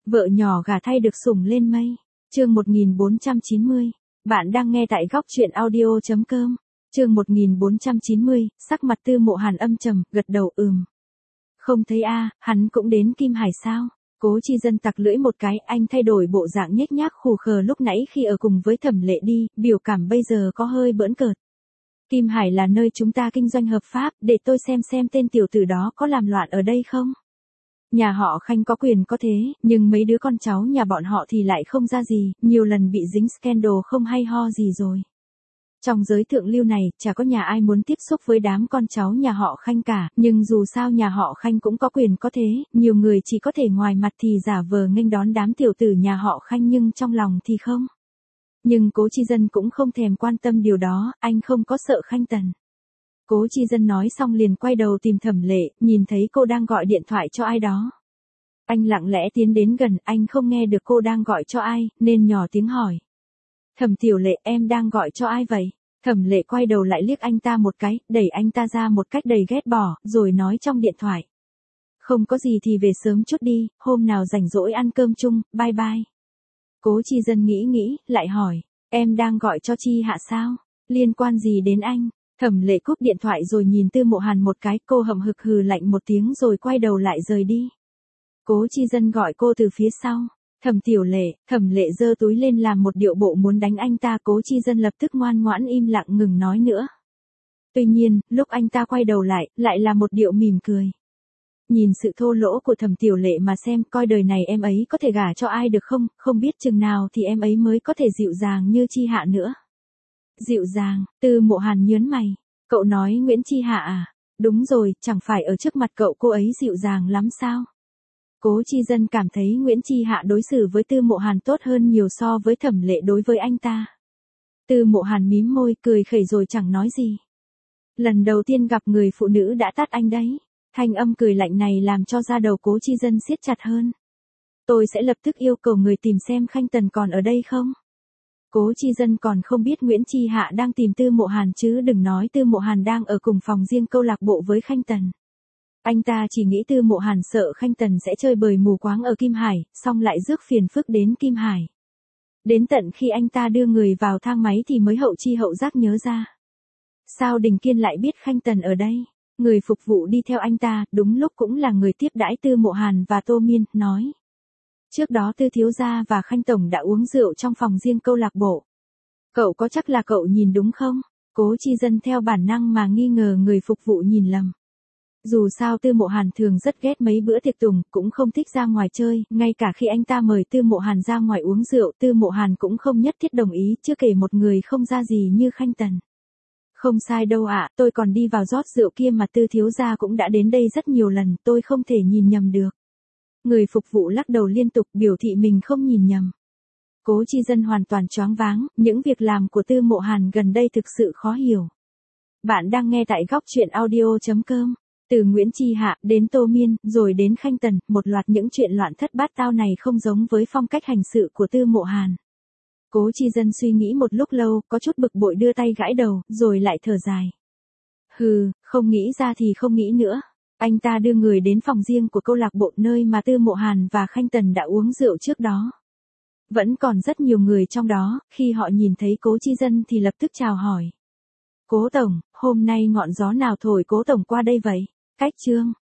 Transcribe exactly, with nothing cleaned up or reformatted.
Vợ nhỏ gả thay được sủng lên mây. Chương một nghìn bốn trăm chín mươi. Bạn đang nghe tại góc truyện audio chấm com. Chương một nghìn bốn trăm chín mươi, sắc mặt Tư Mộ Hàn âm trầm, gật đầu ừm. Không thấy a, hắn cũng đến Kim Hải sao? Cố Chi Dân tặc lưỡi một cái, anh thay đổi bộ dạng nhếch nhác khù khờ lúc nãy khi ở cùng với Thẩm Lệ đi, biểu cảm bây giờ có hơi bỡn cợt. Kim Hải là nơi chúng ta kinh doanh hợp pháp, để tôi xem xem tên tiểu tử đó có làm loạn ở đây không? Nhà họ Khanh có quyền có thế, nhưng mấy đứa con cháu nhà bọn họ thì lại không ra gì, nhiều lần bị dính scandal không hay ho gì rồi. Trong giới thượng lưu này, chả có nhà ai muốn tiếp xúc với đám con cháu nhà họ Khanh cả, nhưng dù sao nhà họ Khanh cũng có quyền có thế, nhiều người chỉ có thể ngoài mặt thì giả vờ nghênh đón đám tiểu tử nhà họ Khanh nhưng trong lòng thì không. Nhưng Cố Chi Dân cũng không thèm quan tâm điều đó, anh không có sợ Khanh Tần. Cố Chi Dân nói xong liền quay đầu tìm Thẩm Lệ, nhìn thấy cô đang gọi điện thoại cho ai đó. Anh lặng lẽ tiến đến gần, anh không nghe được cô đang gọi cho ai, nên nhỏ tiếng hỏi. Thẩm Tiểu Lệ, em đang gọi cho ai vậy? Thẩm Lệ quay đầu lại liếc anh ta một cái, đẩy anh ta ra một cách đầy ghét bỏ, rồi nói trong điện thoại. Không có gì thì về sớm chút đi, hôm nào rảnh rỗi ăn cơm chung, bye bye. Cố Chi Dân nghĩ nghĩ, lại hỏi, em đang gọi cho Chi Hạ sao? Liên quan gì đến anh? Thẩm Lệ cúp điện thoại rồi nhìn Tư Mộ Hàn một cái, cô hậm hực hừ lạnh một tiếng rồi quay đầu lại rời đi. Cố Chi Dân gọi cô từ phía sau. Thẩm Tiểu Lệ, Thẩm Lệ giơ túi lên làm một điệu bộ muốn đánh anh ta, Cố Chi Dân lập tức ngoan ngoãn im lặng ngừng nói nữa. Tuy nhiên, lúc anh ta quay đầu lại, lại là một điệu mỉm cười. Nhìn sự thô lỗ của Thẩm Tiểu Lệ mà xem, coi đời này em ấy có thể gả cho ai được không, không biết chừng nào thì em ấy mới có thể dịu dàng như Chi Hạ nữa. Dịu dàng, Tư Mộ Hàn nhớn mày. Cậu nói Nguyễn Chi Hạ à? Đúng rồi, chẳng phải ở trước mặt cậu cô ấy dịu dàng lắm sao? Cố Chi Dân cảm thấy Nguyễn Chi Hạ đối xử với Tư Mộ Hàn tốt hơn nhiều so với Thẩm Lệ đối với anh ta. Tư Mộ Hàn mím môi cười khẩy rồi chẳng nói gì. Lần đầu tiên gặp người phụ nữ đã tát anh đấy. Thanh âm cười lạnh này làm cho da đầu Cố Chi Dân siết chặt hơn. Tôi sẽ lập tức yêu cầu người tìm xem Khanh Tần còn ở đây không? Cố Chi Dân còn không biết Nguyễn Chi Hạ đang tìm Tư Mộ Hàn chứ đừng nói Tư Mộ Hàn đang ở cùng phòng riêng câu lạc bộ với Khanh Tần. Anh ta chỉ nghĩ Tư Mộ Hàn sợ Khanh Tần sẽ chơi bời mù quáng ở Kim Hải, xong lại rước phiền phức đến Kim Hải. Đến tận khi anh ta đưa người vào thang máy thì mới hậu chi hậu giác nhớ ra. Sao Đình Kiên lại biết Khanh Tần ở đây? Người phục vụ đi theo anh ta, đúng lúc cũng là người tiếp đãi Tư Mộ Hàn và Tô Miên, nói. Trước đó Tư thiếu gia và Khanh tổng đã uống rượu trong phòng riêng câu lạc bộ. Cậu có chắc là cậu nhìn đúng không? Cố Chi Dân theo bản năng mà nghi ngờ người phục vụ nhìn lầm. Dù sao Tư Mộ Hàn thường rất ghét mấy bữa tiệc tùng, cũng không thích ra ngoài chơi, ngay cả khi anh ta mời Tư Mộ Hàn ra ngoài uống rượu, Tư Mộ Hàn cũng không nhất thiết đồng ý, chưa kể một người không ra gì như Khanh Tần. Không sai đâu ạ, tôi còn đi vào rót rượu kia mà Tư thiếu gia cũng đã đến đây rất nhiều lần, tôi không thể nhìn nhầm được. Người phục vụ lắc đầu liên tục biểu thị mình không nhìn nhầm. Cố Chi Dân hoàn toàn choáng váng, những việc làm của Tư Mộ Hàn gần đây thực sự khó hiểu. Bạn đang nghe tại góc truyện audio chấm com. Từ Nguyễn Chi Hạ đến Tô Miên, rồi đến Khanh Tần, một loạt những chuyện loạn thất bát tao này không giống với phong cách hành sự của Tư Mộ Hàn. Cố Chi Dân suy nghĩ một lúc lâu, có chút bực bội đưa tay gãi đầu, rồi lại thở dài. Hừ, không nghĩ ra thì không nghĩ nữa. Anh ta đưa người đến phòng riêng của câu lạc bộ nơi mà Tư Mộ Hàn và Khanh Tần đã uống rượu trước đó. Vẫn còn rất nhiều người trong đó, khi họ nhìn thấy Cố Chi Dân thì lập tức chào hỏi. Cố Tổng, hôm nay ngọn gió nào thổi Cố Tổng qua đây vậy? Cách Trương,